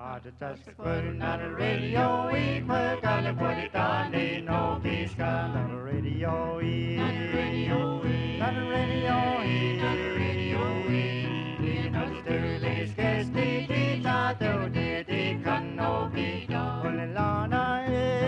Just putting on the radio, we put on the body down, they know he's got on the radio, on the radio, on the radio, on the radio, you know the dirty scarce the tato, the can no be done. On the lana,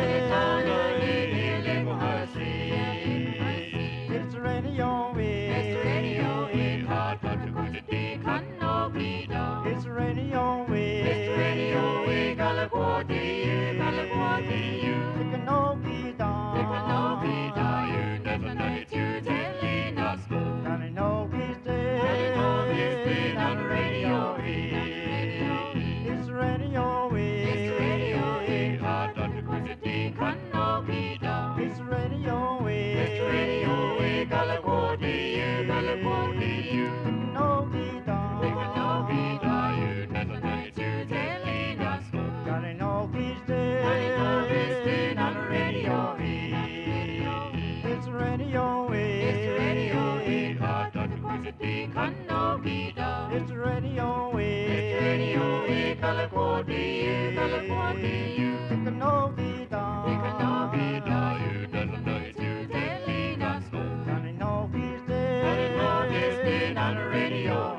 it's the radio, it's the radio, hard to go to the can no be done. It's the radio, it's the radio, California, California, it can no be done. It can no be done. You never know it, you telling us go. And I know he's dead. And I know he's dead on the radio. It's the radio, it's the radio, hard to go to the can no be done. It's the radio, it's the radio, California, California, it can no be done. It can no be done. You never know it, you telling us go. And I know he's dead. And I know he's dead on the radio. It's the radio, it's the radio, hard to go to the can no be done. It's the radio, it's the radio, California, California, it can no be done. It can no be done. You never know it, you telling us go. And I know he's dead. And I know he's dead on the radio.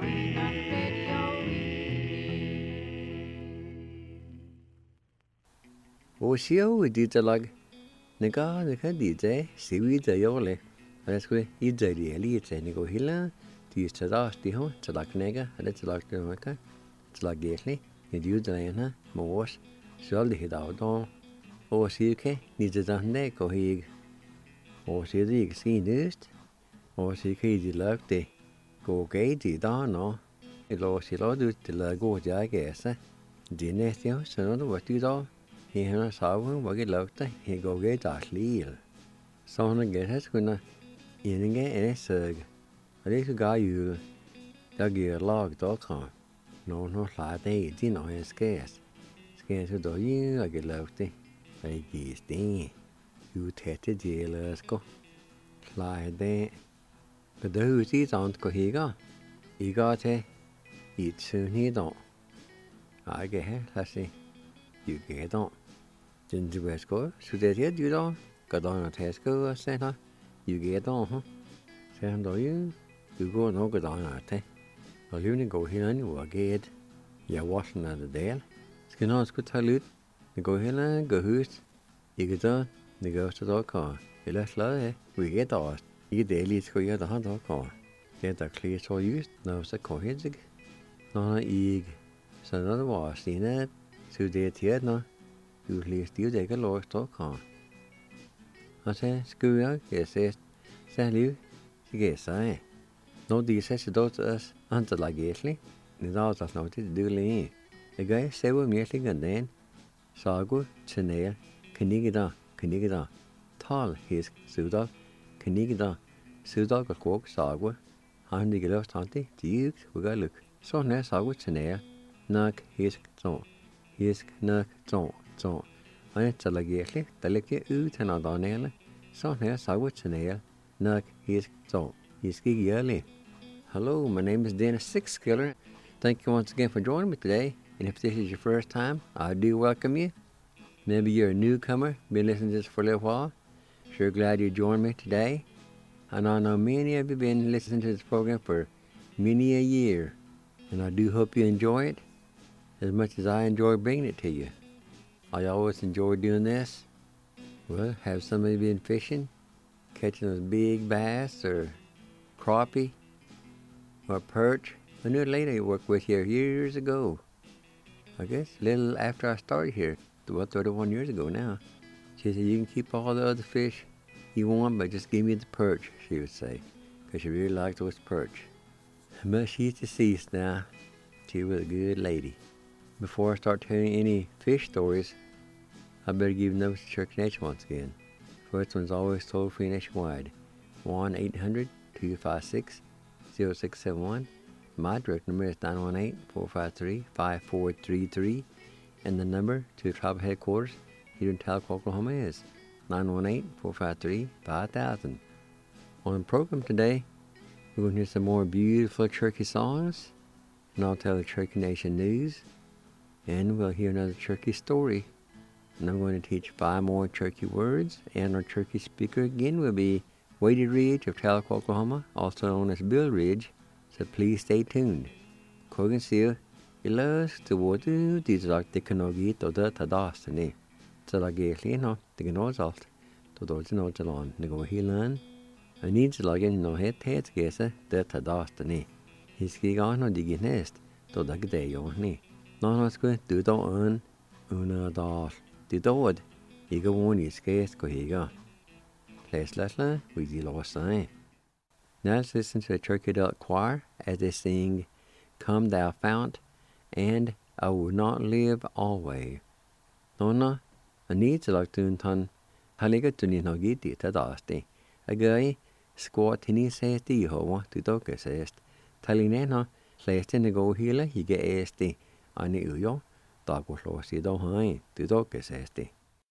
Oshio ditalag nega DJ siwi dayole alasque idali elite nigo hila ti stadas ti ho tsalak nega ale tsalak maka tsalak gesli ni diu dayana mos sol di hidao o sike ni dane ko hig o sidik sinust o sike di lagte go gate da no ilo silo du til go ja gesa dinestio sono what du da he har saven var lagte he go gate aslil så han gæt kunne inge søg og det ga jul der giver lag da kan no la det din og skæs så da jo og lagte ei giste jo tætte dele sko la det men det er jo sant ko higa iga til i tsuni da age he la se you get on den du er sko så det er jo da Gadana Tesco Santa, you get on, huh? Sando you go no Gadana te. A luni go here and you get ya washing at the dale. Skin on good talut, the go here go hoot, you get on, the go to the car. You left la, we get off. You daily go ya the hand car. Get a clear so used, no se cohedzig. No eg. So another was seen it, so they tear no. You least you take a lost car. Og så skulle jeg se særlig ikke sig. Når de ser dot as antagelig, det er også noget det dårligt. Jeg gør selv mere den sagu channel kanigida tal hisk sudal kanigida sudal og sagu han de gælder stante de ugaluk så når sagu channel nok hisk nok så og talagelig talake ud han adanele så når sagu channel nok hisk yearly. Hello, my name is Dennis Sixkiller. Thank you once again for joining me today. And if this is your first time, I do welcome you. Maybe you're a newcomer, been listening to this for a little while. Sure glad you joined me today. And I know many of you have been listening to this program for many a year. And I do hope you enjoy it as much as I enjoy bringing it to you. I always enjoy doing this. Well, have somebody been fishing, catching those big bass or crappie or perch. I knew a lady I worked with here years ago. I guess a little after I started here, about 31 years ago now. She said, you can keep all the other fish you want, but just give me the perch, she would say, because she really liked those perch. But she's deceased now. She was a good lady. Before I start telling any fish stories, I better give numbers to Church Nation once again. First one's always toll free nationwide. 1-800-256-0671. My direct number is 918-453-5433. And the number to tribal headquarters here in Tahlequah, Oklahoma is 918-453-5000. On the program today, we're going to hear some more beautiful Cherokee songs. And I'll tell the Cherokee Nation news. and we'll hear another Cherokee story. And I'm going to teach 5 more Cherokee words, and our Cherokee speaker again will be Wadey Ridge of Tahlequah, Oklahoma, also known as Bill Ridge, so please stay tuned. Kogan sier, ilas to water, like the Kanogi to the Tadastani. So like a no, the Ganozalt, to those no Jalon, the go healan, and needs like in no head gesa, the Tadastani. His gigan no digging nest, to the day on me. No, no, squid, do the un, una dal. The dog, he go on his case, go he go. Leslie, we the lost sign. Now let's listen to the Cherokee Adult Choir as they sing Come Thou Fount and I Will Not Live Always. Nonna, I need to like to ton, Haliga to need no get it at Asti. A guy squat in his says the Yehovah to Doka says, telling Nana, last in the go healer, he get Asti, I knew you. Dog was lost, you don't hide, the dog says the.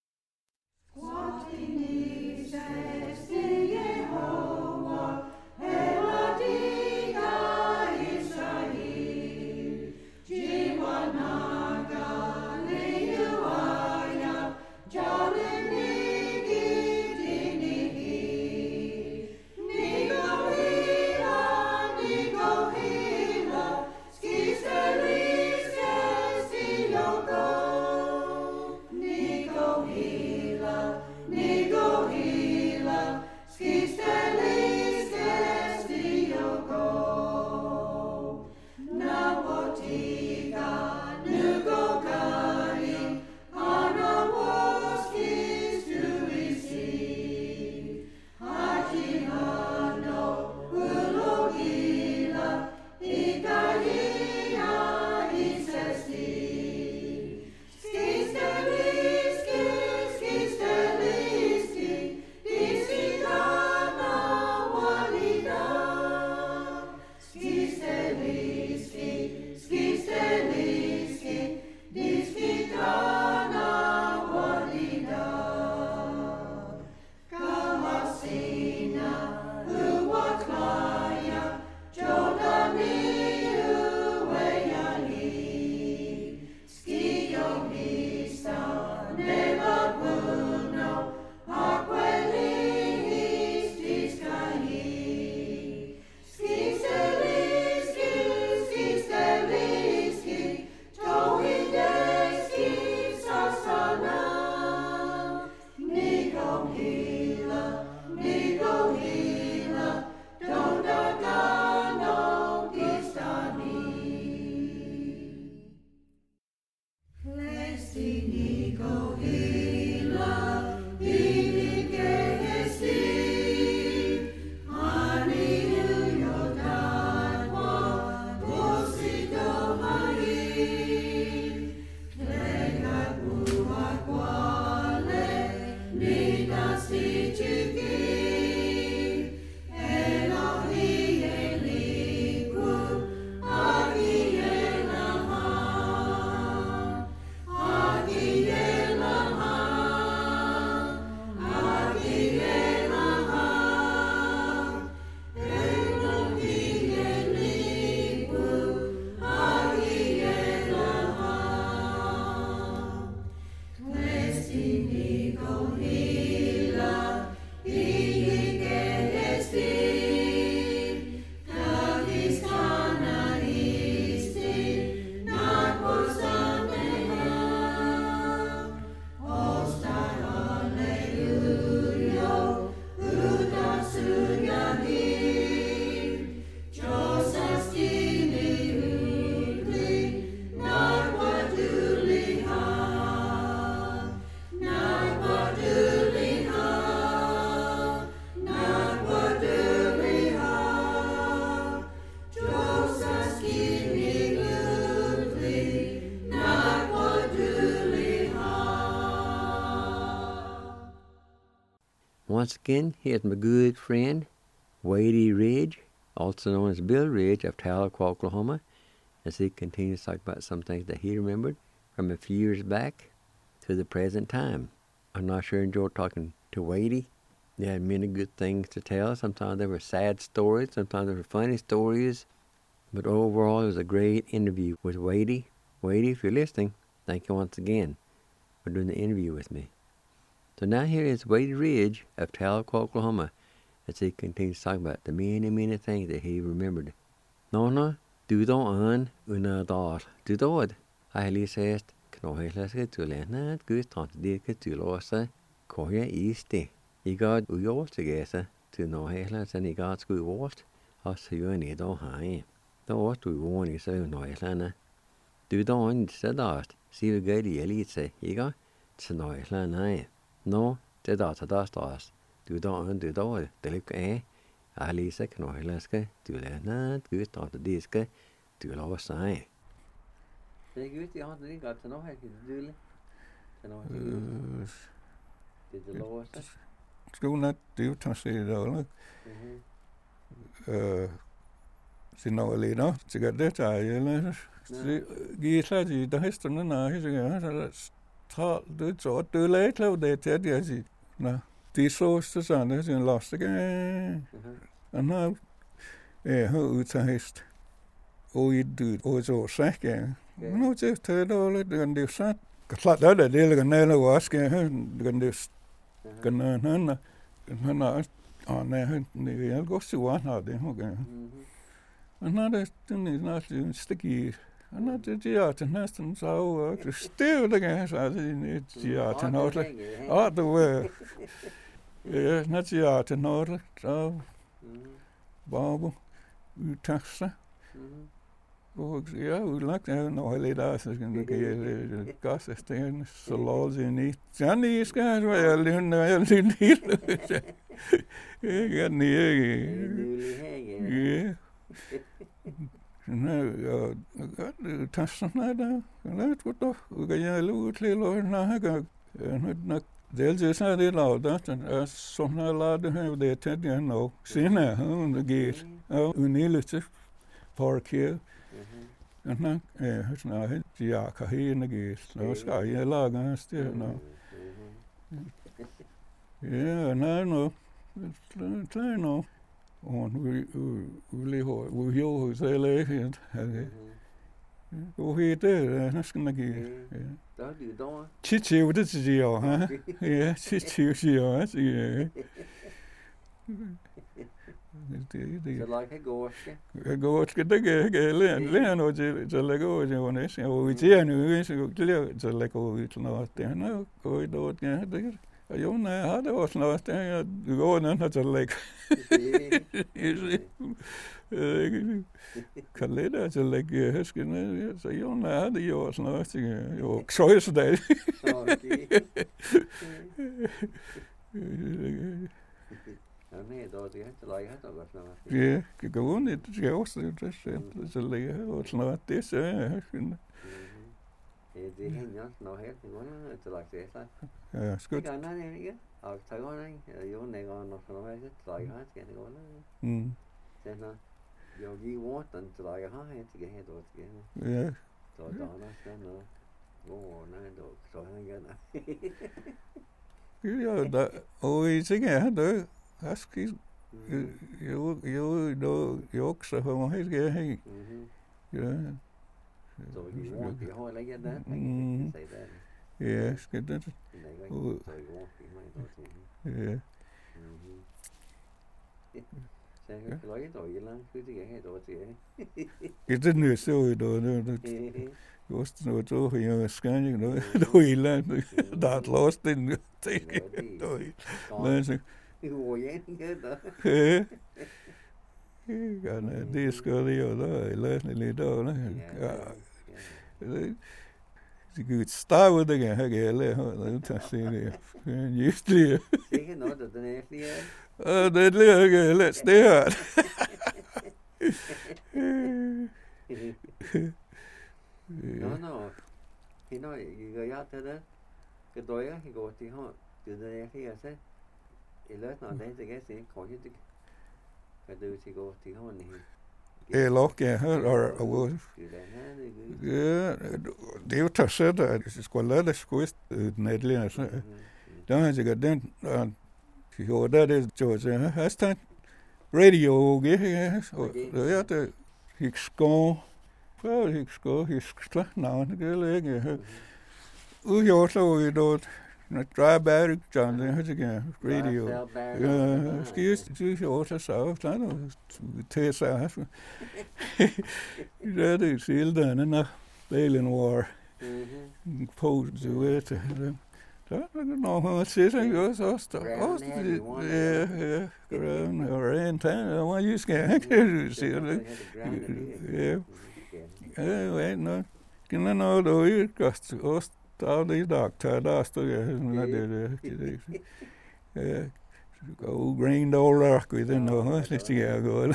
Once again, here's my good friend, Wadey Ridge, also known as Bill Ridge of Tahlequah, Oklahoma, as he continues to talk about some things that he remembered from a few years back to the present time. I'm not sure I enjoyed talking to Wadey. They had many good things to tell. Sometimes there were sad stories, sometimes there were funny stories, but overall it was a great interview with Wadey. Wadey, if you're listening, Thank you once again for doing the interview with me. So now here is Wade Ridge of Tahlequah, Oklahoma, as he continues to talk about the many, many things that he remembered. Nona, du don una dar, du dod. I list knohelas to lena, good tant deke to losa, koya easty. He got uyos together to knohelas and he got school washed, us you and it all high. The what we warn is so noilana. Du don said that, see the good elite, he got to noilana. No, det dast. Du don du dod, det look Alisa knohelas to lena, good tant diske to losa. Det er godt, jeg har got to know how to do it. Did the lowest? Skulle not do to say it all. Så når lidt nå, så gør det der, eller giver sig til der hesten og så gør så det så det lidt lav det til det sig. Nå, det så sådan det er lost igen. Og nu har ud til hest. Og i det og så sække. Nu det det lidt det sat. Klart det det kan næle vaske kan det kan han nej går så var det okay. Og når det er sticky. Og når det er til næsten så stiv det kan så det er til noget. Og det var ja, når det er til noget så babu utaxa. Og ja, udlagt er noget lidt af så kan det gas sten så lås ind i. Janni skal være lidt helt. Jeg ja. Nej, tasserne der. Lidt godt dog. Og jeg løb til og nej. Dels er det lavet, så har lavet det til det nu. Senere, det gik. Og unillet park her. Og sådan ja, kan hende gik. Så skal jeg lage en sted nu. Ja, nej nu. Klar nu. Og vi jo så lægget. Og det næsten ikke. Der er det dog. Chichiv det siger jo, ha. Ja, chichiv siger også. Ja. Det. Så like gårske. Gårske det kan lære noget til at lægge over til vores. Og vi siger nu så til at lægge over til noget. Det er noget godt dårligt ja det. Og jo nej, har det også noget der du går ned til at lægge. Kan lede til at lægge hæsken, så jo nej, det jo også noget til jo køjsedag. Nej, då det inte läge hade något sånt. Ja, det går inte det ska också det så läge och sånt det så är fint. Det hänger nog helt i gången att lägga det så. Ja, skott. Kan han inte? Av tagonen, jo negar nog så vad det läge han ska det gången. Sen jag gick åt den till läge han inte det helt åt igen. Ja. Då annars sen då nej då så han gärna. Ja, da och I tycker jag då Haski jo också för man helt går hej. Ja. Så vi har lägger där. Säg det. Ja, ska det. Ja. Sen jag lägger då i land för det är då det. Det nu så då just nu då jag scanning då i land där lost den. Då. Men så jo igen det. Ja, det skal det jo da, læsne lidt da, ja. Det går stav det kan jeg gælde, det tager sig det. Just lige. Ikke noget der den er lige. Det lige gælde, det her. No. Hino jeg det. Det døjer, jeg går til hånd. Det er lige så. Eller når det er det kan jeg ikke. Kan du til gå til hånd i. Eller ja, og ja, det er jo taget sæt, at det skulle lade det skvist nedligere, så der har sikkert den, jo, der er det, så hastigt radio, ja, og ja, det hikker skå, hikker navn, det gælder ikke, Ujohto då dry battery John again radio. Excuse ujohto så så tesa. Det är sildan en Berlin War. Pose to it. No, what says I goes ost. Yeah. Or in town. Why you scan? See yeah. Wait, no. Can I know the you cost ost all these doctor last year. Go green dollar within no let's go.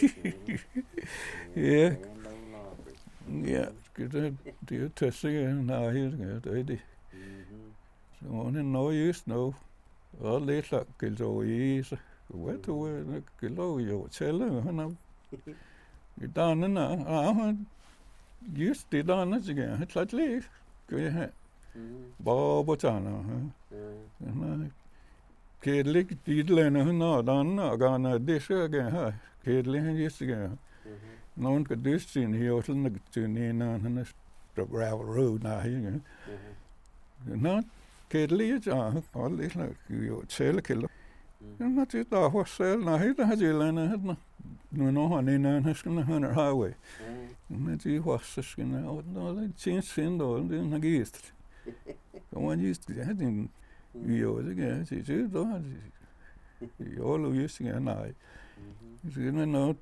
Yeah. Yeah. Det er tøssing her det. Så hun no use no. Og lidt lakkel og is. Hvad du lakkel og jo tælle han. Det dannen han just det dannen igen. Det slet lige. Kan jeg Bobotana. Nej. Kedelig tidlene hun og dannen og gana det så igen her. Kedelig han just igen. Nogen kan dyst sin her sådan at tynne han er the gravel road now here. Nå, kedelig ja, og lidt jo tællekilder. Nå det der hos selv, nej det har de lande han. Nu han en han skal han highway. Men de hos skal og der change sind og den har gist. Og man just det den jo det kan det der. Jo lo just igen nej. Det er noget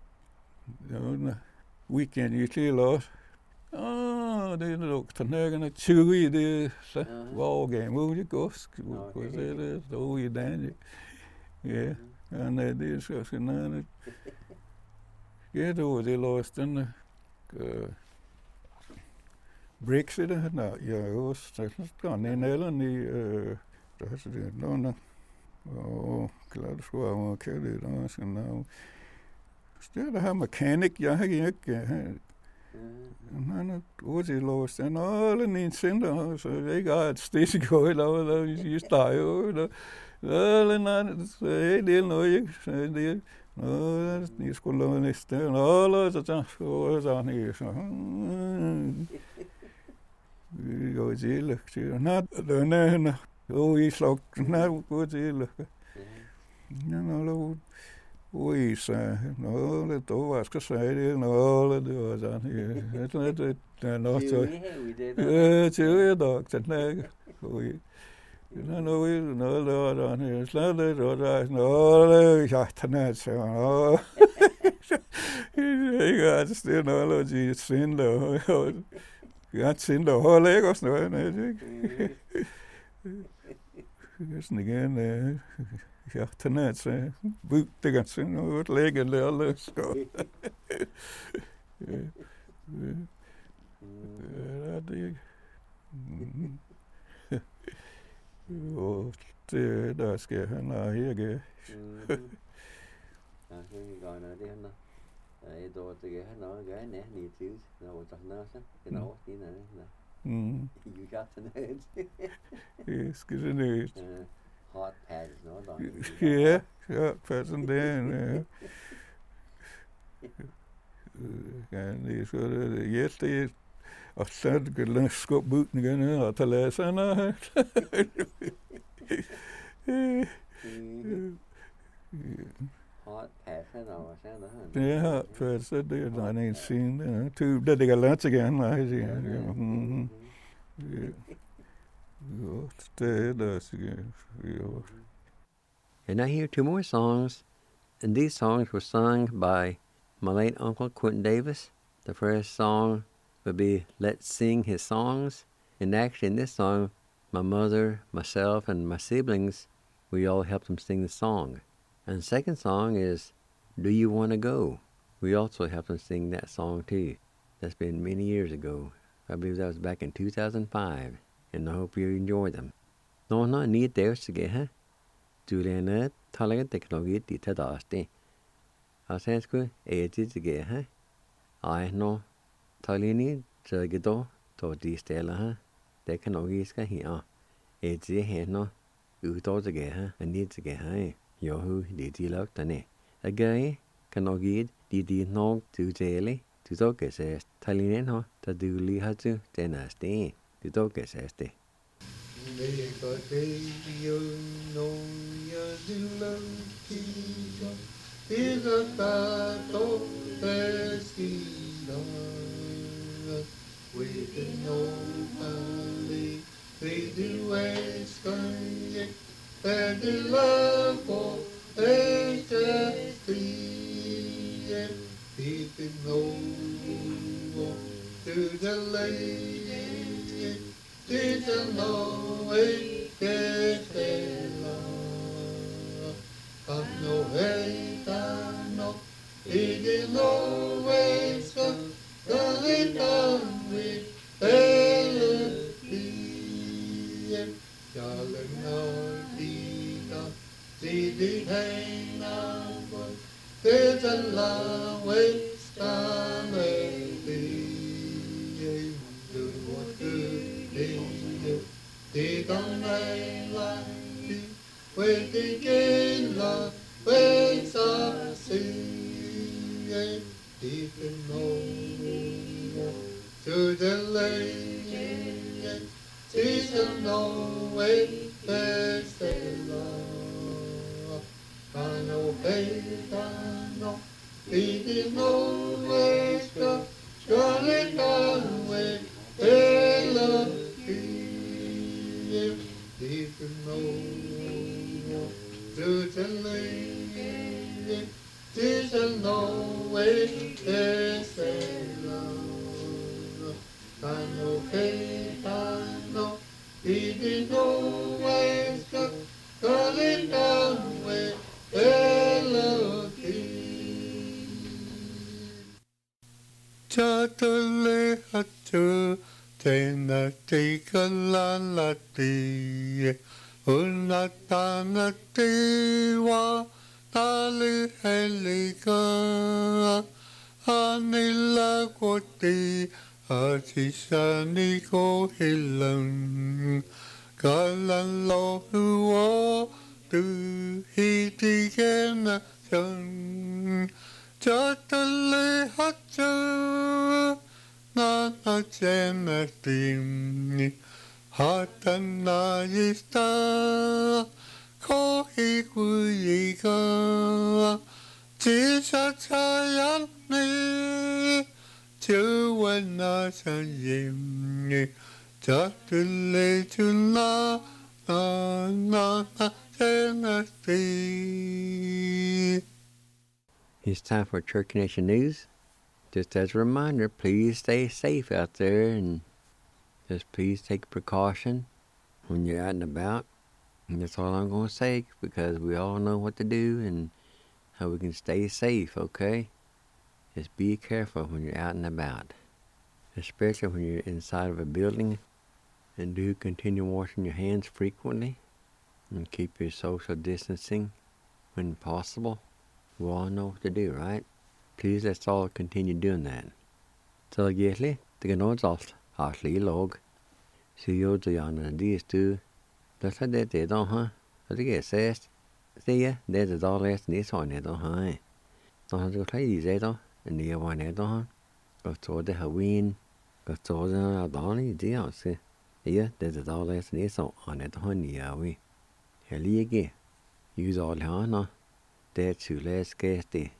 weekend you till us. Det er nok tanøgerne 20 det så var game ud det går det så i den. Ja, og det er så sådan ja, det lost den Brexit der ja også så en eller ni der er det nogen og klart så var det der sådan det her mekanik jeg har ikke han er ude låst den alle en center så jeg ikke har et sted gå eller i steg eller det er noget ikke det ni skulle lade næste eller så ni så vi går til nej den i slog nej går til nå ui så noget det var skal sige det noget det var sådan det nok så til doktor ui noget der han slet der noget jeg tænker så jeg har det noget de sender jeg sender hold ikke også noget ikke sådan igen ja, tænker så det kan se noget lægge eller så. Ja, det og det der skal han have her ge. Ja, så vi går ned det her. Ja, det var det her noget gør nær lige til. Når der er så det når det ned. You got to know. Det skal det ned. Hot pads, no? Yeah, pads and then. And det så det det og så det kan skubbe buten igen og tage læserne. Hot pads og sådan noget. Det har pads det der er en scene. Du det kan lade sig igen, nej det. And I hear two more songs, and these songs were sung by my late uncle Quentin Davis. The first song would be Let's Sing His Songs, and actually in this song, my mother, myself, and my siblings, we all helped him sing the song. And the second song is Do You Want to Go? We also helped him sing that song too. That's been many years ago. I believe that was back in 2005. And I hope you enjoy them. No, need there's to get her. Juliana, Talaga technology, Dita Dasti. I said, good, age to get her. I know, Talini, Jagado, to Distella her. They can always get here. Age the no, you thought to get her, and need to get her. Yohu, did you look the a guy can not get, did you know to daily, to talk as Talini, no, to do Lee had to, then I stay. Det dog kan sige det. Negateo no yadilantio is a tato vestida with no valley they do escaye and the love for HST people know to the lady did the know it get no way no it is always done with darling no dita did hang on there's a long way done do what good they don't like when they get love when some see deep in know to the lane she's no way best love I know faith I know it is no way surely done with love deep in know to the lane she's no way best love I know faith I know it is no way surely done with Chatale hatu tena tika lalati unatana tiwa tali helika anila koti atisani ko hilang kalan lo huo tu hitikena chan Chatale hatu na chena timni hatana yista kohi kuyiga tisha chayani chuwana chayimni chatale chuna na chena timni. It's time for Church Nation News. Just as a reminder, please stay safe out there and just please take precaution when you're out and about. And that's all I'm going to say because we all know what to do and how we can stay safe, okay? Just be careful when you're out and about, especially when you're inside of a building. And do continue washing your hands frequently and keep your social distancing when possible. We all know what to do, right? Please let's all continue doing that. So again, the notes off harshly log. See you to yon these two. That's what they don't, huh? What they get says. See ya, there's a dollar less than this one, they don't, huh? Don't have to go play these, they don't. And the other one, they don't, huh? Go to the Halloween. Go to the Donny, the house. Yeah, there's a dollar less than this one, it, honey, yeah, we. Hell, you get. Use all the honor. That's too less gas day.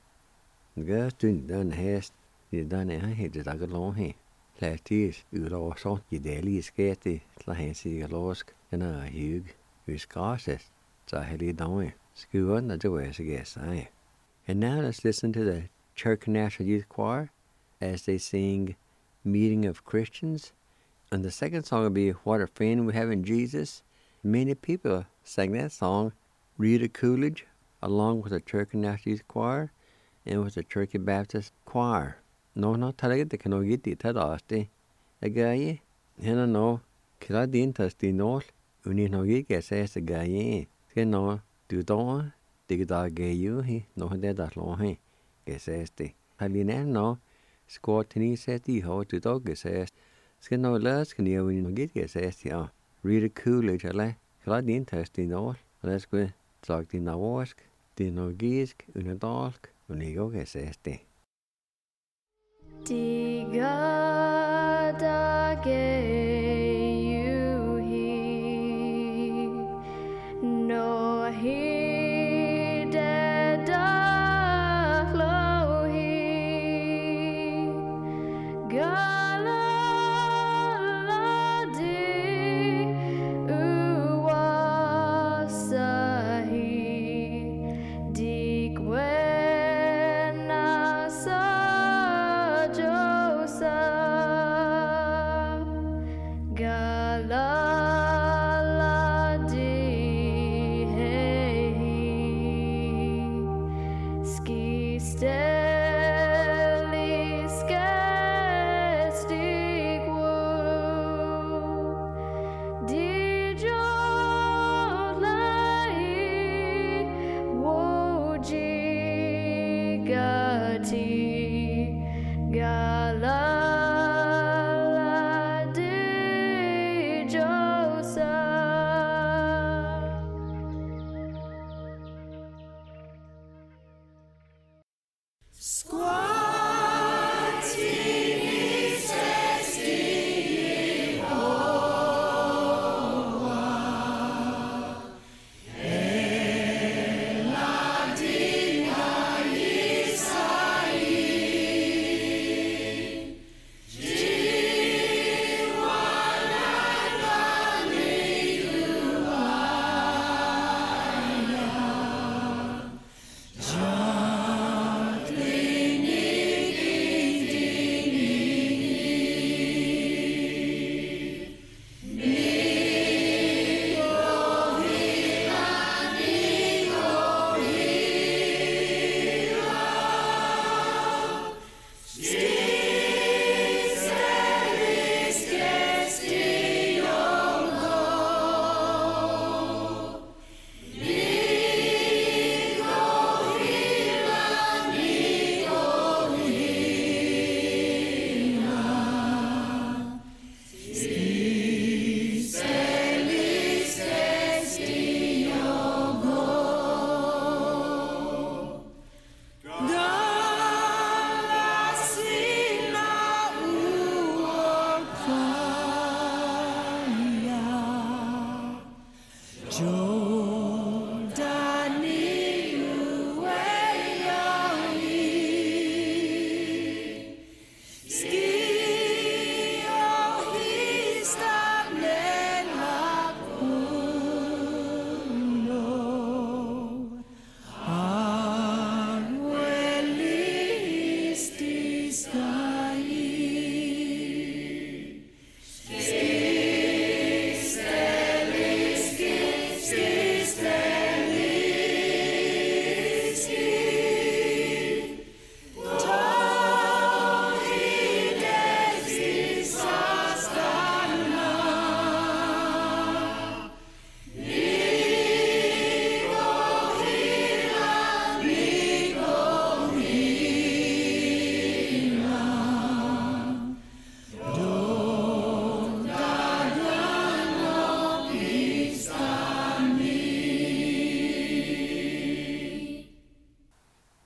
Gas doing done has the done a head that I got long hair. Last year's you lost on your daily skate, like see a losk and a hug, whose cautious, so I had it down. School on the way, I guess I. And now let's listen to the Church National Youth Choir as they sing Meeting of Christians. And the second song will be What a Friend We Have in Jesus. Many people sang that song. Rita Coolidge, along with the Church National Youth Choir and with the Church Baptist Choir. No, talaga they can get it tadaste. A guy, and no, Kiladin Tusty North, Uni no get says the guy, no, do don't, dig dog gay you, he, no, that long, he, get says the Halina no, squat tini says the ho to dog says, skin no less can you when you get says the read a Coolidge, Kiladin Tusty North, let's go. Talk din navorsk, din norgisk, unadalsk, unigo que se este. Digada ge you he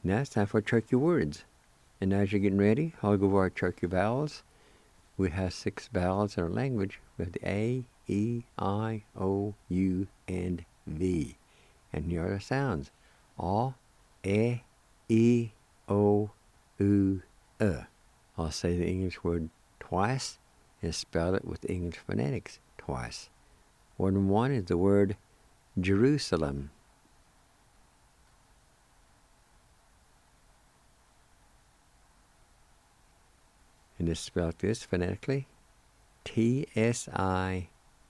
Now it's time for Turkey words. And as you're getting ready, I'll go over our Turkey vowels. We have 6 vowels in our language. We have the A, E, I, O, U, and V. And here are the sounds. A, E, O, U, I'll say the English word twice and spell it with the English phonetics twice. Word number 1 is the word Jerusalem. And it's spelled this phonetically. T-S-I-L-U-S-I-L-A-M.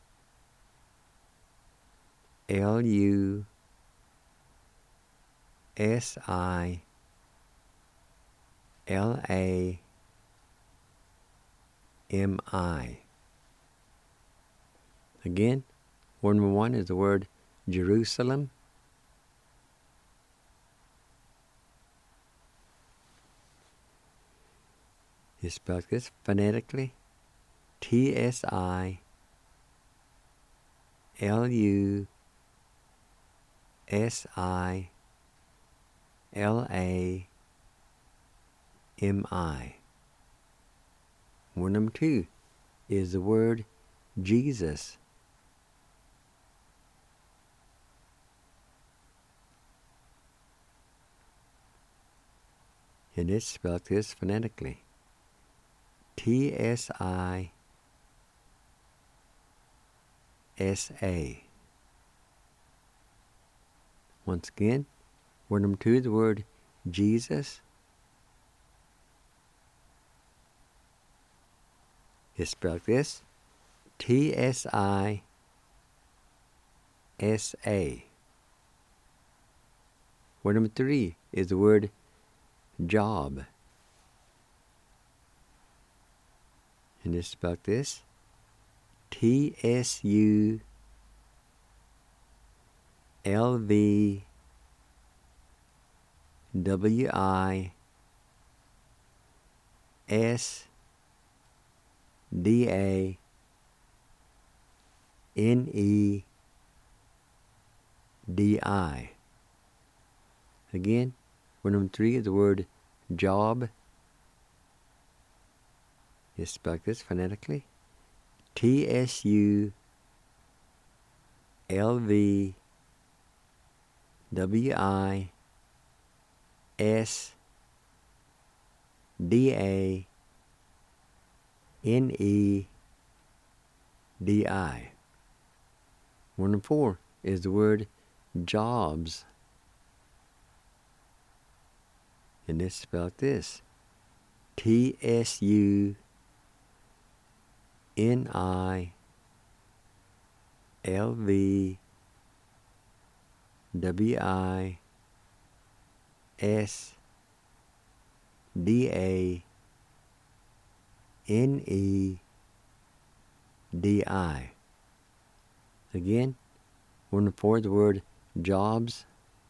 Again, word number 1 is the word Jerusalem. It's spelled this phonetically. T-S-I-L-U-S-I-L-A-M-I. Word number 2 is the word Jesus. And it's spelled this phonetically. T-S-I-S-A. Once again, word number 2 is the word Jesus. It's spelled this. T-S-I-S-A. Word number 3 is the word job. And it's spelled this. T-S-U-L-V-W-I-S-D-A-N-E-D-I. Again, word number 3 is the word job. It's spelled this phonetically. T-S-U-L-V-W-I-S-D-A-N-E-D-I. Word number 4 is the word jobs. And it's spelled this. T-S-U-N-I-L-V-W-I-S-D-A-N-E-D-I. Again, word number 4 is the word jobs.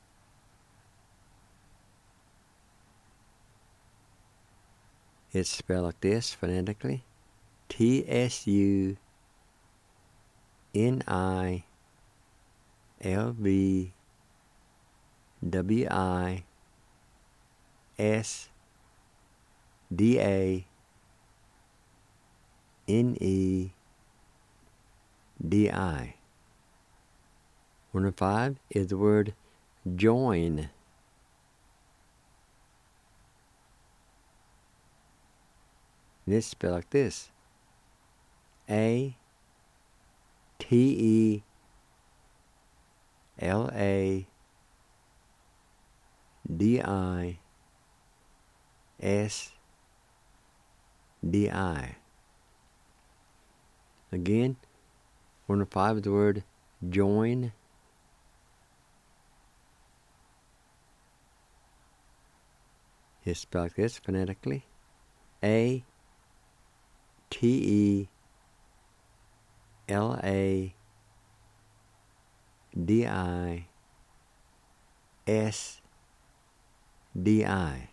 It's spelled like this phonetically. T-S-U-N-I-L-V-W-I-S-D-A-N-E-D-I. Word number 5 is the word join. And it's spelled like this. A-T-E-L-A-D-I-S-D-I. Again, word number 5 is the word join. It's spelled like this phonetically. A-T-E-L-A-D-I-S-D-I.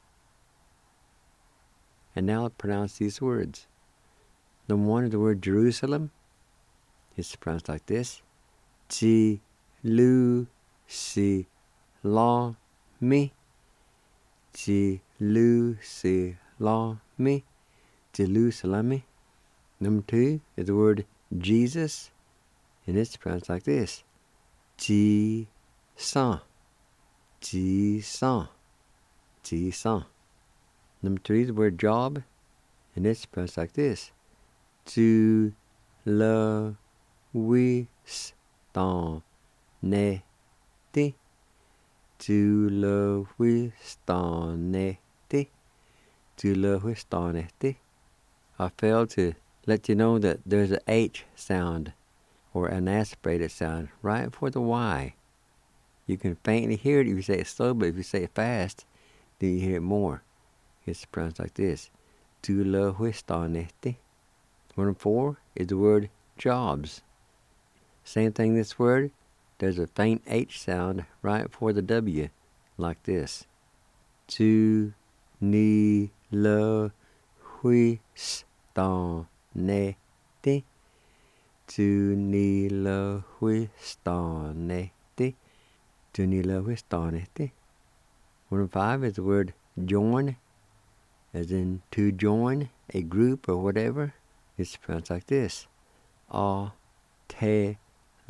And now I'll pronounce these words. Number 1 is the word Jerusalem. It's pronounced like this. Ji-lu-si-la-mi. Jerusalem. Jerusalem. Number 2 is the word Jesus, and it's pronounced like this. Jesus. Jesus. Jesus. Number 3 is the word job, and it's pronounced like this. Julewistonete. Julewistonete. Julewistonete. I failed to let you know that there's an H sound, or an aspirated sound, right before the Y. You can faintly hear it if you say it slow, but if you say it fast, then you hear it more. It's pronounced like this. Julewistonete. Number 4 is the word jobs. Same thing this word. There's a faint H sound right before the W, like this. Julewistonete. Julewistonete. Julewistonete. Number 5 is the word join, as in to join a group or whatever. It's pronounced like this. Ateladiste.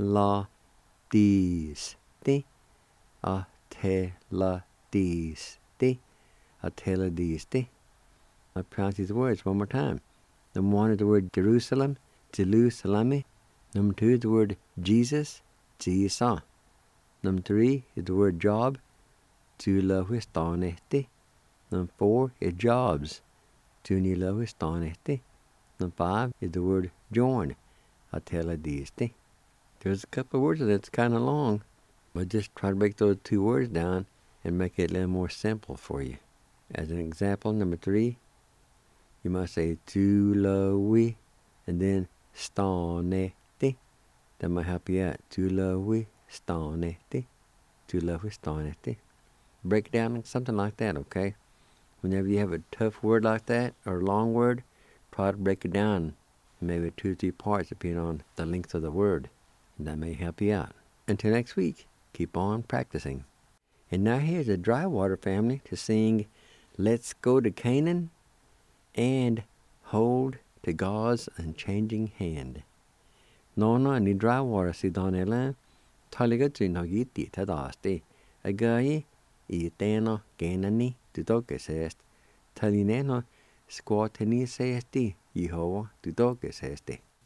Ateladiste. Ateladiste. I'll pronounce these words one more time. Number 1 is the word Jerusalem, Jerusalem. Number 2 is the word Jesus, Jesus. Number 3 is the word job, Julewistonete. Number 4 is jobs, Julewistonete. Number 5 is the word join, Ateladiste. There's a couple of words that's kind of long, but just try to break those 2 words down and make it a little more simple for you. As an example, number 3, you must say Julewi and then stonete. That might help you out. Julewistonete. Julewistonete. Break it down something like that, okay? Whenever you have a tough word like that, or a long word, try to break it down, maybe 2 or 3 parts, depending on the length of the word. And that may help you out. Until next week, keep on practicing. And now here's the Drywater family to sing Let's Go to Canaan and Hold to God's Unchanging Hand. Nona ni Drywater si Donela, Taliga Trinogiti Tadaste, Agaye, Iteno, Ganani, Tudoke says, Talineno, Squatini says, Yehovah, Tudoke says.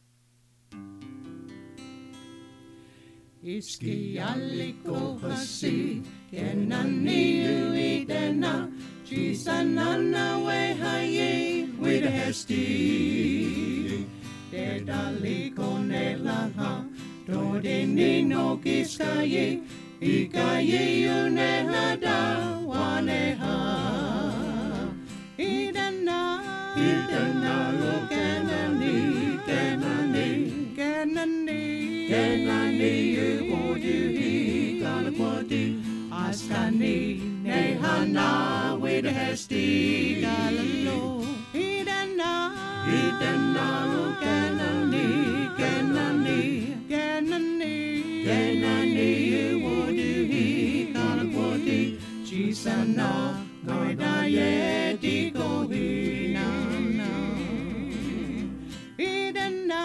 Iski alliko hasi, kenani uitena, chisanana we haye, with hesti. Dedaliko nelaha, todinino kiskaye, ikaye yunehada, waneha. Idena, kenani, Kenani, Galakwati, Askani, Nehana, with hesti, Galalo, Idena, Kenani, Galakwati, Chisana, Noidaye, Dikohi, Nana, Idena,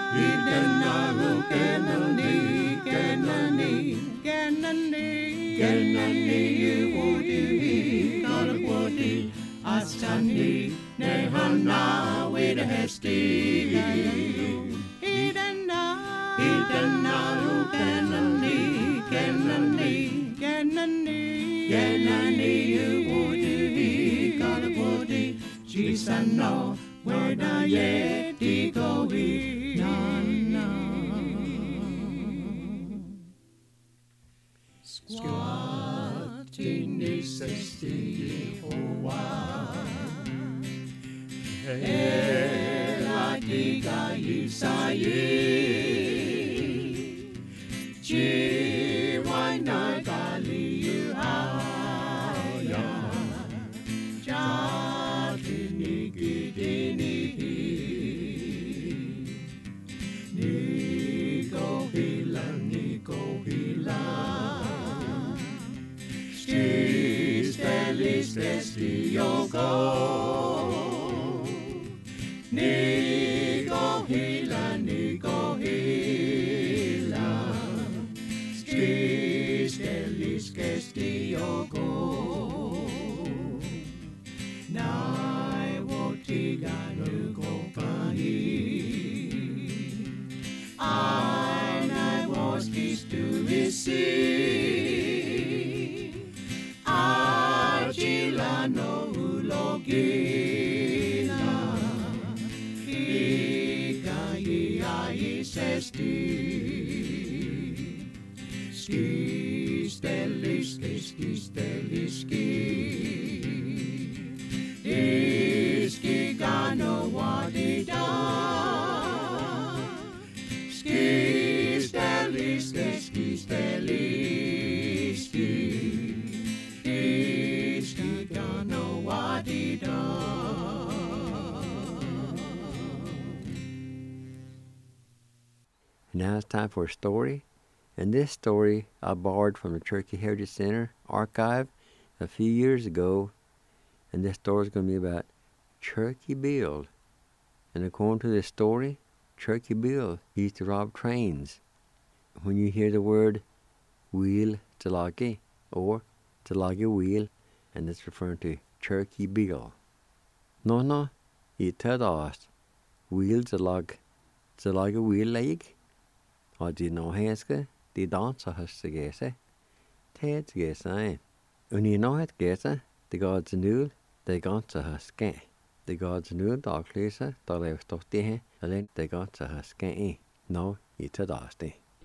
Kenani, Galakwati, Askani, Nehana, with hesti, Idena, Kenani, Galakwati, Chisano, Wedaye, Dikohi, Nana. Squatini sesti Yehovah, Eladiga Yisaye, Jiwaina Gali Yuhaya, Jatini Gidini, Nico Hila, Stay, Yoko Nico Hila Skistelis Kesti Yoko Nai Wotiga Nuko Pani I was kissed to receive Argila no ulogina Ika ia sesti Ski steliski Iski gano wadida Ski steliski Iski gano wadida. Now it's time for a story. And this story I borrowed from the Cherokee Heritage Center archive a few years ago. And this story is going to be about Cherokee Bill. And according to this story, Cherokee Bill used to rob trains. When you hear the word wheel talagi or talagi wheel, and it's referring to Cherokee Bill. No, I ted oss wheel talagi wheel leg. Or did no hanske, de danser has to guess, Ted guess, And you know it guess, the gods knew, they got to has scan. The gods knew dog lisa, the left stuff there, and then they got to has scan. No, you ted oss.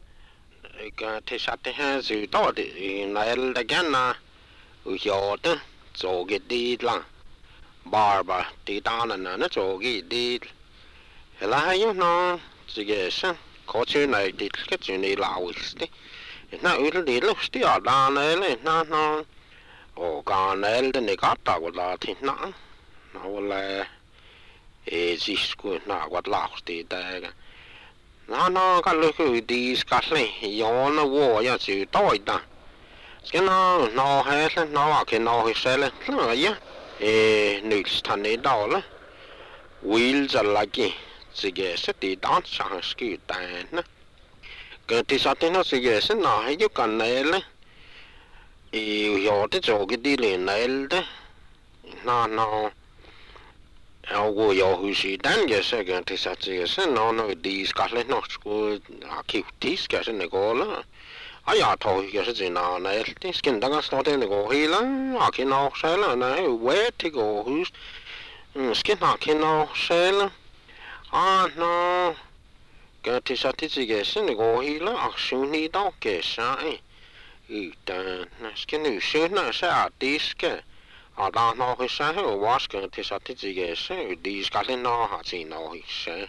Til satte her så då det när det gärna och jag det såg det lang barba det dagarna när såg det hela har ju nå så gässa kochen nej det ska ju ni lawste när ut det lustigt ja där eller nå och kan elden det gata och där till nå väl sisku nå vad lawste där nó cái lối đi cắt lên, gió nó vô ya chịu tối ta, cái nó hết nó cái nó hết sẽ lên, nó vậy, nữ thanh này đó là, wheel ra lại cái cái sẽ đi đón sang cái tay nè, cái thì sao thế nó cái sẽ nó hay giúp cái này là, gió thì cho cái đi lên này đấy, nó Algo jag hur den jag säger till så att jag sen någon de ska lätt nog skulle aktivt ska sen det går. Jag tar jag så när det skin dagen snart det går hela. Jag kan nog säga när where to go hus. Skin kan nog säga. No. Kan till så att det sen det går hela. Aktion i dag så utan skin nu så när så att det ska đó nó hơi sáng hay wash cái thì sao thì gì cái đi cái lên nó hả chỉ nó hơi sáng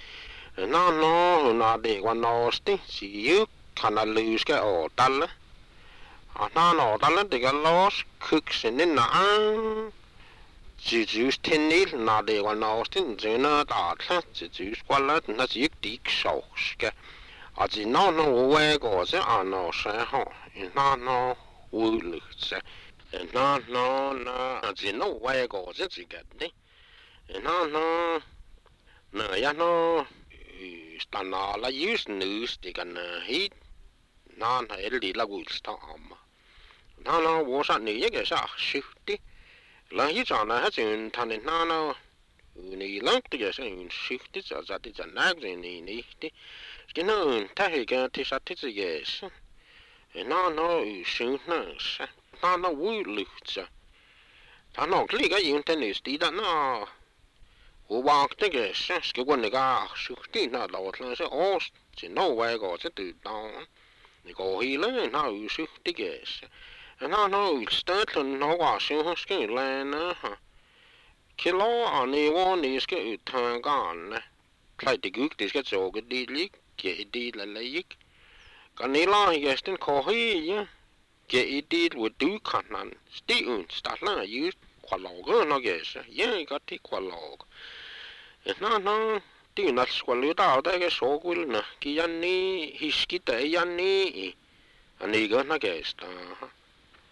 nó để qua nó tí chỉ yếu khả năng lose cái ổ tan á nó tan á thì cái loss cook xin nên nó chỉ thiên lý nó để qua nó tí chỉ nó đã chỉ qua là nó chỉ đi sầu cái chỉ nó quay cái chứ nó sáng họ nó vui lực sẽ nó chỉ nó quay cổ rất gì cả đấy nó ya nó nó là use news thì cái hit nó hay đi là vui stop nó vô sản này cái sao shit đi là hit cho nó hết chuyện thằng này nó này lắm thì cái sao shit đi cho thì cho nát rồi này đi cái nó thay cái thì sao thì cái nó sướng nó vui lụt nó cái cái internet đi đó nó qua cái cái quan này cái sự tin nó đầu nó sẽ chỉ nó quay cái sẽ tự động này có hi lên nó sự cái nó start nó qua sự cái lên nó cái lo anh ấy quan này cái thằng con này lại thì cứ cái chỗ cái đi lý cái đi là lấy cái này lo cái tên có hi nhá cái đi với đủ khả năng still start là use qua log nó cái gì cái thì qua log nó thì nó qua lưỡi tao đây cái số của nó cái anh ní history cái anh ní anh ấy cái nó cái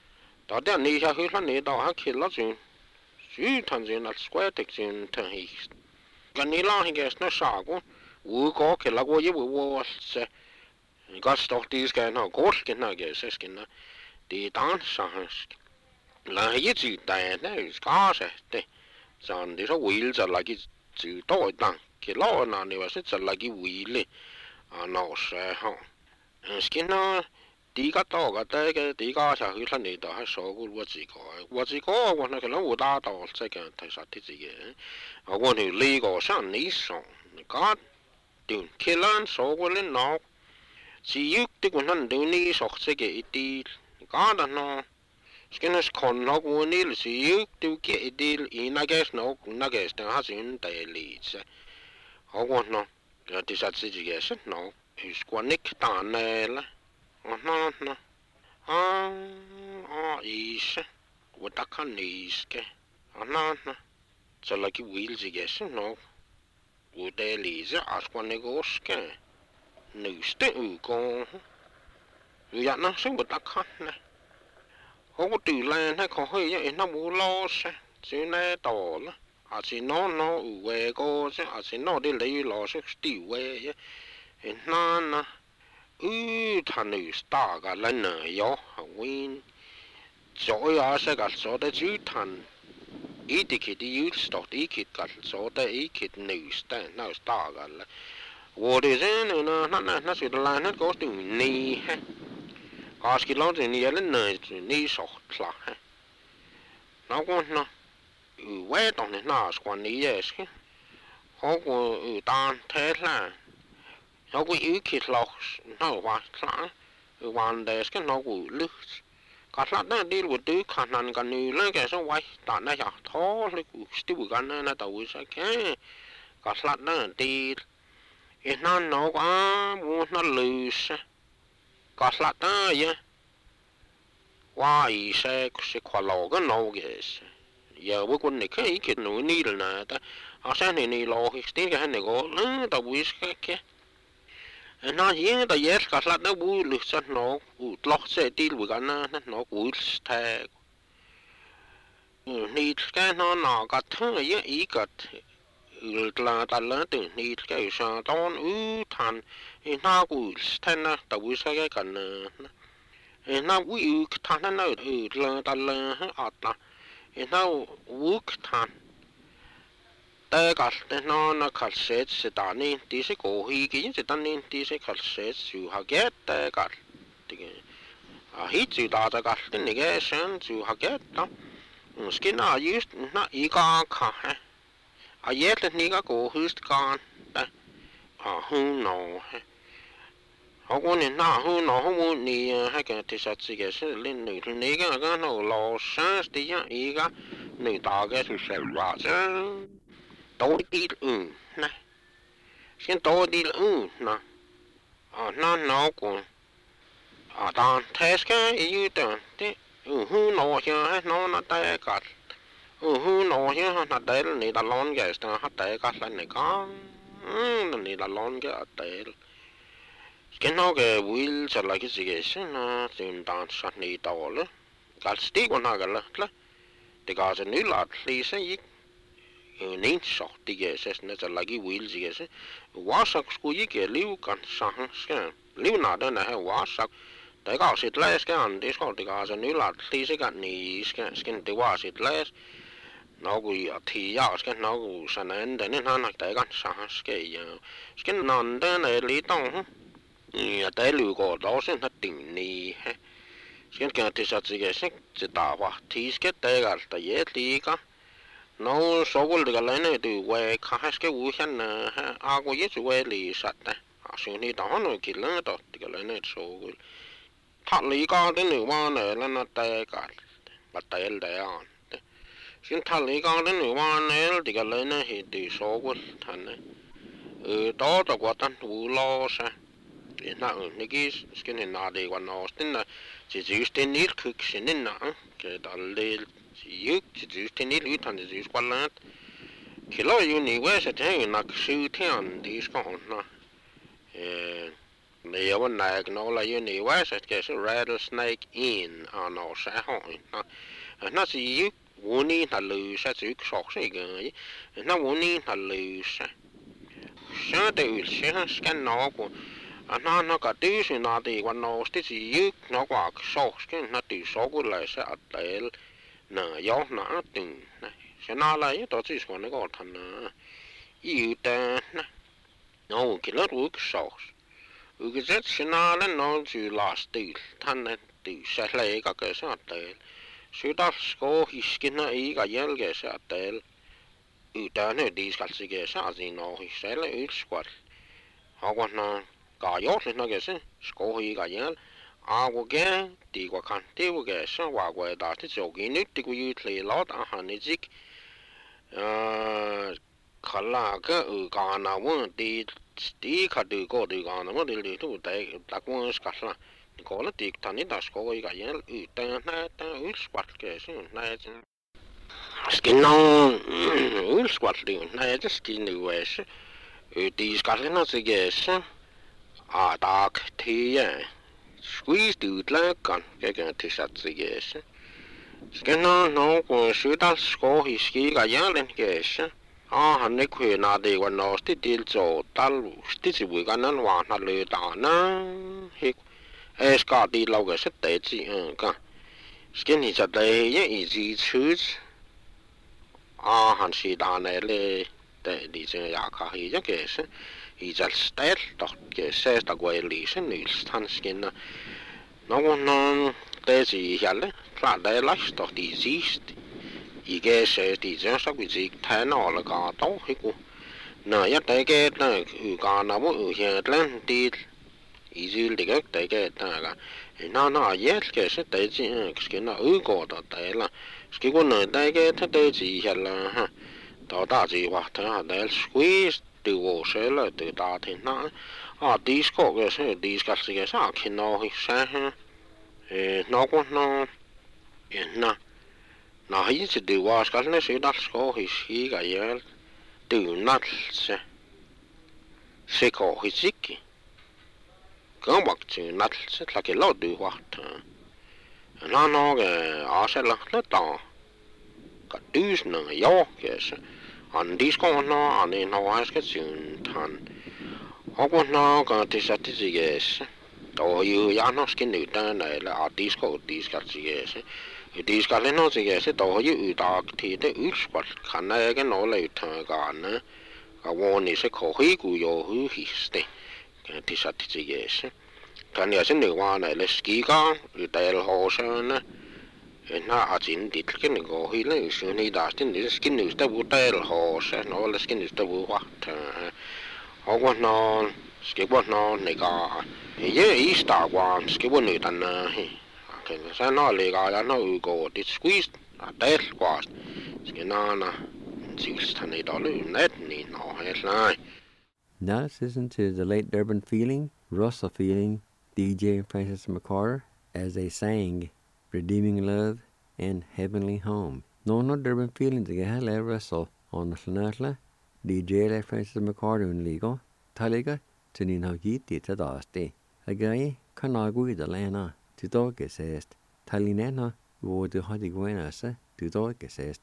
đó để ni ha hư là ni đó ha khi là chuyện chú thằng chuyện là square thực chuyện thằng hi cái ni là hình cái nó sao cũng u có khi là có gì u sẽ có stock đi cái nó có cái nào cái sẽ cái nó đi đàn sang là hay chữ đại này có sẽ đấy chẳng để số wheelจะ là cái chữ đôi đằng cái lỗ nào này sẽจะ là cái wheel nó sẽ ha cái nó đi cái đó cái đi cái sao hư thân này đó hay số cái我自己我那个人我打到这个太啥的这个我那里个上你上个对天蓝说过了孬只有的我那对你说这个一点个的呢 cái nó còn nó cũng ní là xíu tiêu kiện đi ý nó cái nó ha xin đại lý chứ họ còn nó thì sao chỉ cái sự nó quan nick tàn này là nó ý chứ của ta khăn ý cái nó cho là cái wheel gì cái sự nó của đại lý chứ quan nick cái nữ sẽ con rồi nó sẽ của ta khăn này họ có từ lên hay có hơi vậy nó muốn lo sẽ chứ này tỏ là chỉ nó về cô chứ chỉ nó đi lấy lo sẽ tiêu về chứ nó thằng nữ ta cả lên nữa yo win rồi sẽ cả số đấy chứ thằng ít thì khi đi use stock ít khi cả số đấy ít khi nữ nó ta cả là 我的人呢，那是的啦，那个是你哈。Kaski lauti ni jälle ni sohtla. No kun no weton ni naas kun ni jeski. Hoku taan teellä. Hoku ykit loks no vahtla. Vaan deski no ku lyht. Katlat na dil ku tykhanan kan nyylä ke so vaihtaa na ja tholi ku stivukan na tauisa ke. Katlat na dil. Ihnan no ka muut na lyysä. Kaslat ja vai se kwa loga no ges ya wo kun ne kai kit no ni na ta asa ni lo histin ka ne go ta wis ke na yin ta yes kaslat na bu lu sa no u tlok se til bu kan na no u sta ni ka no na ka thang ya I ka la ta la tu ni ka sa ton u than na u sta na ta wis ka kan na u than na la ta la at na u than ta ka na ka se se ta ni ti se ko hi ki se ta ni ti se ka se su ha get ta ka ti hi chu ta ta ka ni ge sen su ha get ta skin na use na I ka kha a yet ni ka ko hust kan ta hu no họ có nên nào hơn nó không muốn đi hay cái thì sao chỉ cái lên nửa này cái nó lo sáng thì á ý cái nửa ta cái sự sẽ vào chứ tối đi nè xin tối đi nè nó cũng ta test cái ý tưởng thế hư nó chứ nó tay cắt hư nó chứ nó tay này ta lon cái nó tay cắt lại này con này ta lon cái tay cái nó cái wheel sẽ là cái gì cái nó tìm đàn sát này tàu了 cái stick của nó cái là thì cái sẽ níu lại thì sẽ ít nín sọt thì cái sẽ sẽ là cái wheel gì cái quá sắc của cái liu cần sang cái liu nào đó là quá sắc tại cái sẽ lấy cái anh thì cái sẽ níu lại thì sẽ cái này cái thì quá sẽ lấy nó cũng thì ya cái nó cũng sẽ nên để nên nó tại cái sang cái nón đó này lý tông tại lưu có đó sẽ thật tình ni ha cái thì sao chỉ sẽ đào hoa thì cái tại cái tại dễ thì cái nó số cái này này từ quay khai cái vũ khí nè ha có dễ quay lì sạch đấy xin đi đó nó kỹ lắm đó thì cái này số thật lý cái đến nửa ba này là nó tại cái bắt tại đấy à xin thật lý cái đến nửa ba này thì cái này thì từ số cái thằng này đó là quá tan vũ lo sa na cái này là để quan nó tên là chỉ tên nít cực xin nên là cái đó là chỉ tên nít lưu thằng chỉ quan là khi lo yêu này vậy sẽ thấy là sự thiện thì còn là Nè vấn này nó là như nè quá sẽ cái sự rattlesnake in nó sẽ hỏi nó chỉ yếu vốn đi là lư sẽ chỉ sọc sẽ cái nó vốn đi là lư sẽ từ sẽ scan nó của nó cả tí sự nó thì quan nó chỉ yếu nó quả sọc cái nó từ sọc của lại sẽ để nở gió nó từng này sẽ nó lại đó chỉ còn nó có thành yếu ta nó cái lớp của sọc cái rất sẽ nó lên nó chỉ last từ thành từ sẽ lấy cái sẽ để sự đó có hiskin nó ý cái gì cái sẽ để ta nó đi cái gì cái sẽ gì nó sẽ lấy squat họ còn nó cả yếu thì nó cái sẽ có ý cái gì cái thì qua看tiêu cái sẽ qua qua đó thì chỗ cái nước thì cũng thì lót hàng này chứ khá là cái cái nào muốn đi khá được có được cái nào muốn đi tu tại đặc muốn cái là có là thì thằng ấy đã có cái gì ta ta squat cái sẽ này skin nó squat đi này just skin đi vậy thì cái nó sẽ cái dark thì squeeze được là cái thì sát sẽ cái nó cũng sự đã có cái gì lên cái hắn ấy khuyên là để quan nó thì đi chỗ ta thì chỉ với cái nó hoàn thành lừa đảo nó cái đi lâu cái sẽ để gì cái này sẽ để những gì chứ hắn sẽ đào này để đi chơi nhà cả hay cái sẽ sẽ start đó cái sẽ ta quay lý sẽ nữ thanh cái nó còn để gì hết đấy là để lại đó đi gì cái sẽ thì chẳng sao cái gì thế nào là cả tốt hết cô nè nhất cái này cả nào muốn hiện lên đi ý gì để cái là nó yes cái sẽ để gì cái nó có đó để là cái con này cái thế để gì hết là ha đó đã gì vậy thế là để squeeze từ vô sẽ là từ ta thì nó disco cái sẽ disco cái sao khi nó sẽ nó có nó nó hay chỉ điều qua cái này sẽ đặt có cái gì từ nát sẽ có cái gì cái mặc chữ nát sẽ là cái lót điều qua nó cái sẽ là nó to cái thứ nó yếu cái anh đi có nó anh nó hay cái chữ thằng họ có nó cái thì sẽ thì gì cái đó yêu nó cái nữ ta này là disco cái đi cái này nó cái sẽ đó yêu ta thì để squat khả năng cái nó lại thằng cái nữa cái vốn này sẽ khó hiểu của yêu hữu đấy cái thì sẽ thì cái này sẽ nữ hoa này là ski cái tại là hồ sơn nó chính thì cái này có hiểu là sự này đã chính là skin nữ ta vụ tại là hồ sơn nó là skin nữ ta vụ hoa họ quan nó cái bọn nó này cái ý start quan cái bọn nữ ta cái sao nó lại cái nó có đi squeeze để qua cái nó chịu thằng này đó luôn nét này nó hết lại. Now let's listen to the late Durban Feeling, Russell Feeling, DJ and Francis McCarter as they sang Redeeming Love and Heavenly Home. No Durban Feeling to get Russell on the Flanatla, DJ like Francis McCarter in legal, Taliga, to Nino Yiti to Dusty. A guy canagui the lana to dog it says, Talinena, wo the Hodigwenasa to dog it says.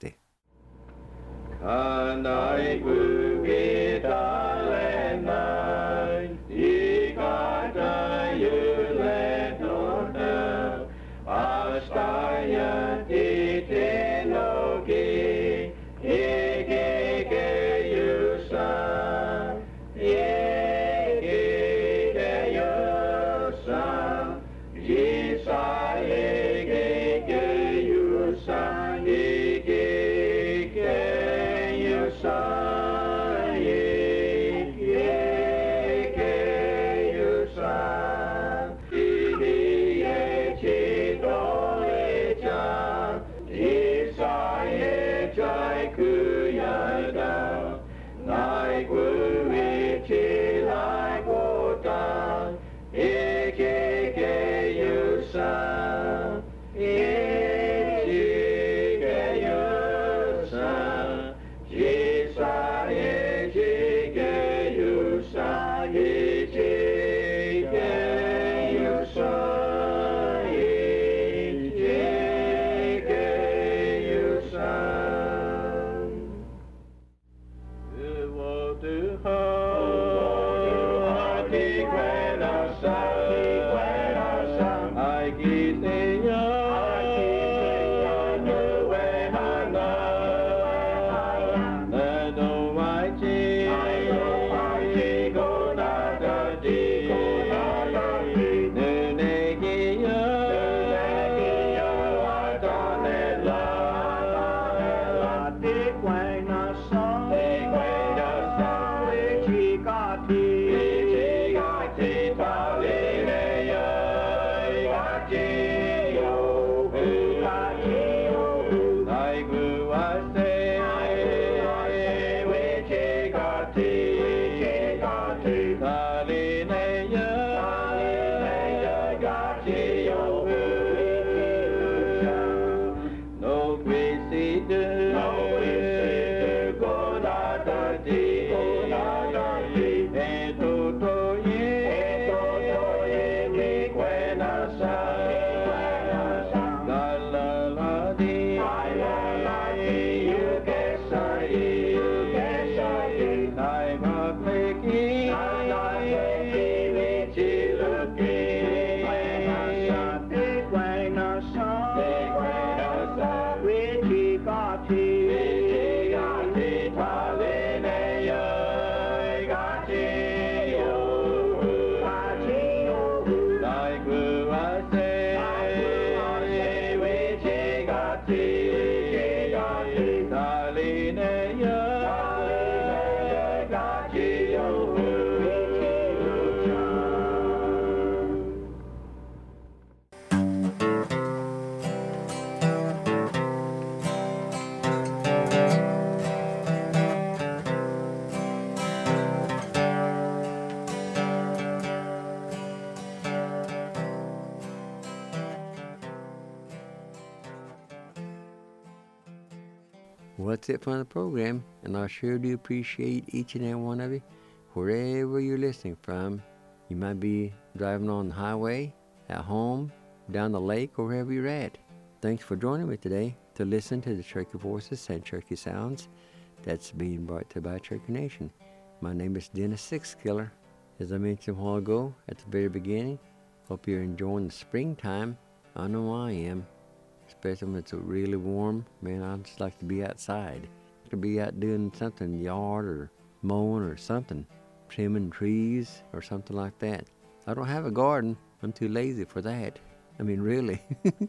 Well, that's it for the program, and I sure do appreciate each and every one of you, wherever you're listening from. You might be driving on the highway, at home, down the lake, or wherever you're at. Thanks for joining me today to listen to the Cherokee Voices and Cherokee Sounds that's being brought to you by Cherokee Nation. My name is Dennis Sixkiller. As I mentioned a while ago at the very beginning, hope you're enjoying the springtime. I know I am. Especially when it's really warm. Man, I just like to be outside. To be out doing something in the yard or mowing or something. Trimming trees or something like that. I don't have a garden. I'm too lazy for that. I mean, really.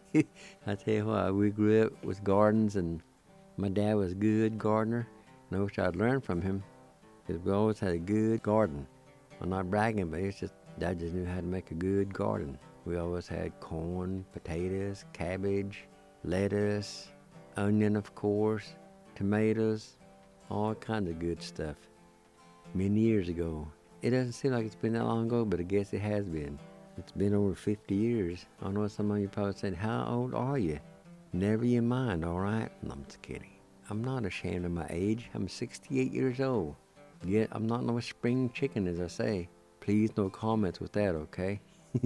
I tell you what, we grew up with gardens, and my dad was a good gardener. And I wish I'd learned from him, because we always had a good garden. I'm not bragging, but it's just Dad just knew how to make a good garden. We always had corn, potatoes, cabbage, lettuce, onion, of course, tomatoes, all kinds of good stuff. Many years ago. It doesn't seem like it's been that long ago, but I guess it has been. It's been over 50 years. I know some of you probably said, how old are you? Never you mind, all right? No, I'm just kidding. I'm not ashamed of my age. I'm 68 years old. Yet I'm not no spring chicken, as I say. Please, no comments with that, okay?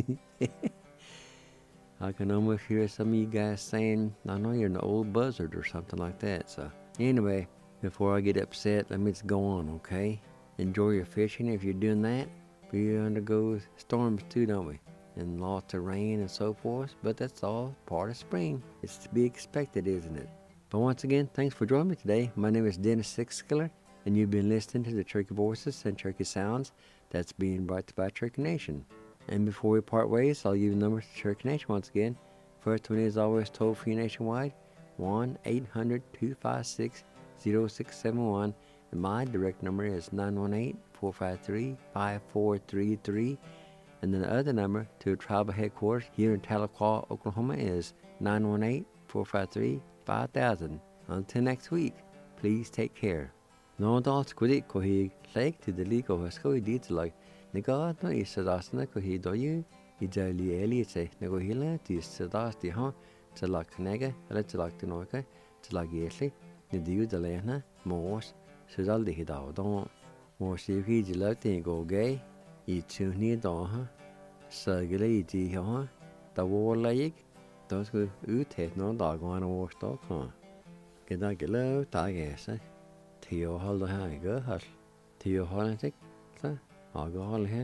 I can almost hear some of you guys saying, I know you're an old buzzard or something like that. So anyway, before I get upset, let me just go on, okay? Enjoy your fishing if you're doing that. We undergo storms too, don't we? And lots of rain and so forth, but that's all part of spring. It's to be expected, isn't it? But once again, thanks for joining me today. My name is Dennis Sixkiller, and you've been listening to the Cherokee Voices and Cherokee Sounds that's being brought to you by Cherokee Nation. And before we part ways, I'll give you the numbers to Cherokee Nation once again. First one is always toll-free nationwide, 1-800-256-0671. And my direct number is 918-453-5433. And then the other number to tribal headquarters here in Tahlequah, Oklahoma is 918-453-5000. Until next week, please take care. No dals kudik kohig lake to the legal hasko like Nagad no isadasna kohi doyu idali elite negohila to sadas the ha to like nega, let's like to noka, to like yesli, the dew the lena, mors, Sudal the hidao don't. More siki gelati go gay, eat too near doha, Sergele di ha, the war lake, those who ut no dog on a war stock, huh? Get that get low, tag yes, eh? Tio hold the high go hush. Tio hollantic, sir, I'll go all here.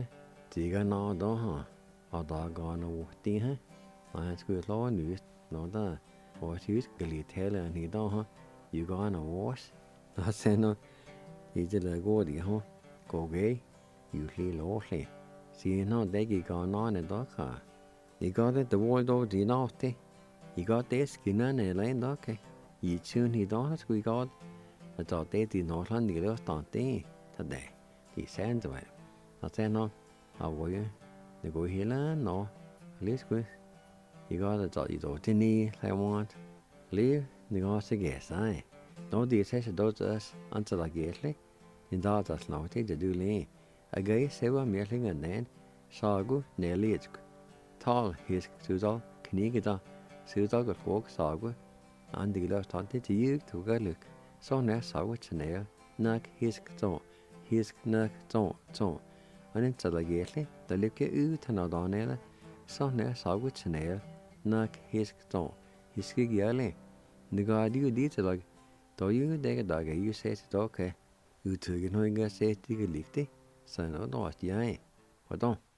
chỉ có nó đó hả ở đó có nó tiếng hả mà cứ lo nữ nó đó ở xíu cái lì thế là thì đó hả you gonna wash nó sẽ nó thì chỉ là cô đi hả cô ghế you khi lỗ lì chỉ nó để cái con nó này đó cả you got it the wall door gì nó thế you got this cái này lên đó cái you chun thì đó we got ở đó thế thì nó là đi đó tao thế thật đấy thì sáng rồi nó sẽ nó à vậy để cô hiểu là nó list của you got it rồi đó thế này I want live nó sẽ ghé sai nó đi sẽ đó cho anh sẽ là ghé lấy nhưng đó là nó thếจะดูเลยà cái sẽว่ามีอะไรเงี้ยนั่นสากุเนลิชทอลฮิสสุดท้ายคณิกิตาสุดท้ายก็พวกสากุอันดีแล้วตอนที่จะยืดถูกกันลึกส่วนนี้สากุชนะนักฮิสนักโจอันนี้จะละเอียดเลยแต่เล็กแค่ถนนตอนนี้ละส่วนนี้สากุชนะนักฮิสกี่เยอะเลยนึกว่าดีจะละตัวยืดได้ก็ได้ก็ยืดเสียตัวแค่ถือกันหน่อยก็เสียที่ก็ลิกที่ใส่แล้วตัวใหญ่พอต้อง